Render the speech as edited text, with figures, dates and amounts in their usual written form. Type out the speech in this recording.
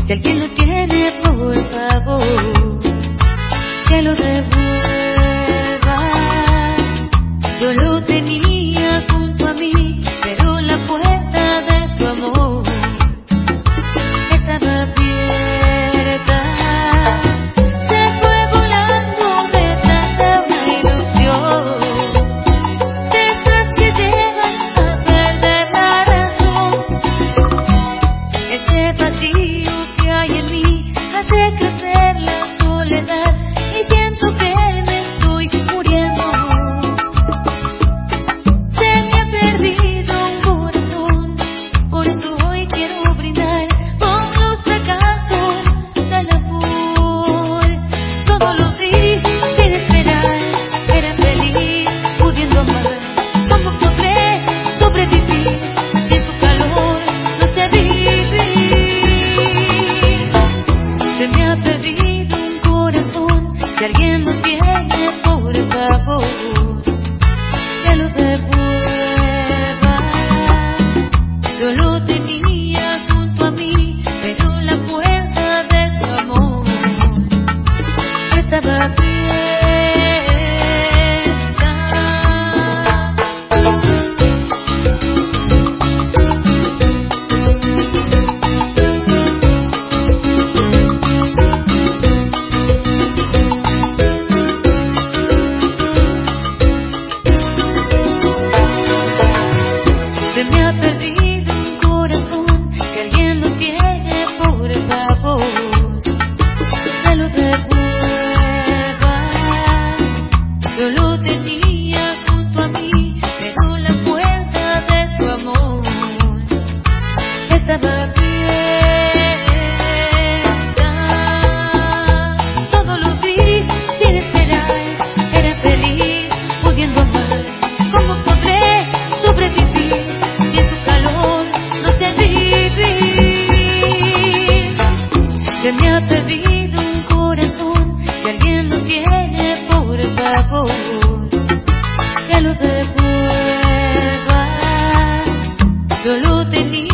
Si alguien lo tiene, por favor, que lo devuelva. Yo lo tenía junto a mí, pero la puerta de su amor estaba abierta. Se fue volando detrás de una ilusión, de esas que llevan a perder la razón. Ese vacío que hay en mí hace crecer la soledad y siento que me estoy muriendo. Se me ha perdido un corazón, por eso hoy quiero brindar con los fracasos del amor. Todos los días sin esperar, era feliz pudiendo amar. ¿Cómo podré sobrevivir si en tu calor no sé vivir? Se me ha perdido un corazón, si alguien lo tiene, por favor, que lo devuelva. Yo lo tenía junto a mí, pero la puerta de su amor estaba abierta. Se me ha perdido un corazón, si alguien lo tiene, por favor, que lo devuelva. Yo lo tenía junto a mí, pero la puerta de su amor estaba abierta. Todos los días sin esperar, era feliz pudiendo amar. ¿Cómo podré sobrevivir si en su calor no sé vivir? Se me ha perdido un corazón, si alguien lo tiene, por favor, que lo devuelva. Yo lo tenía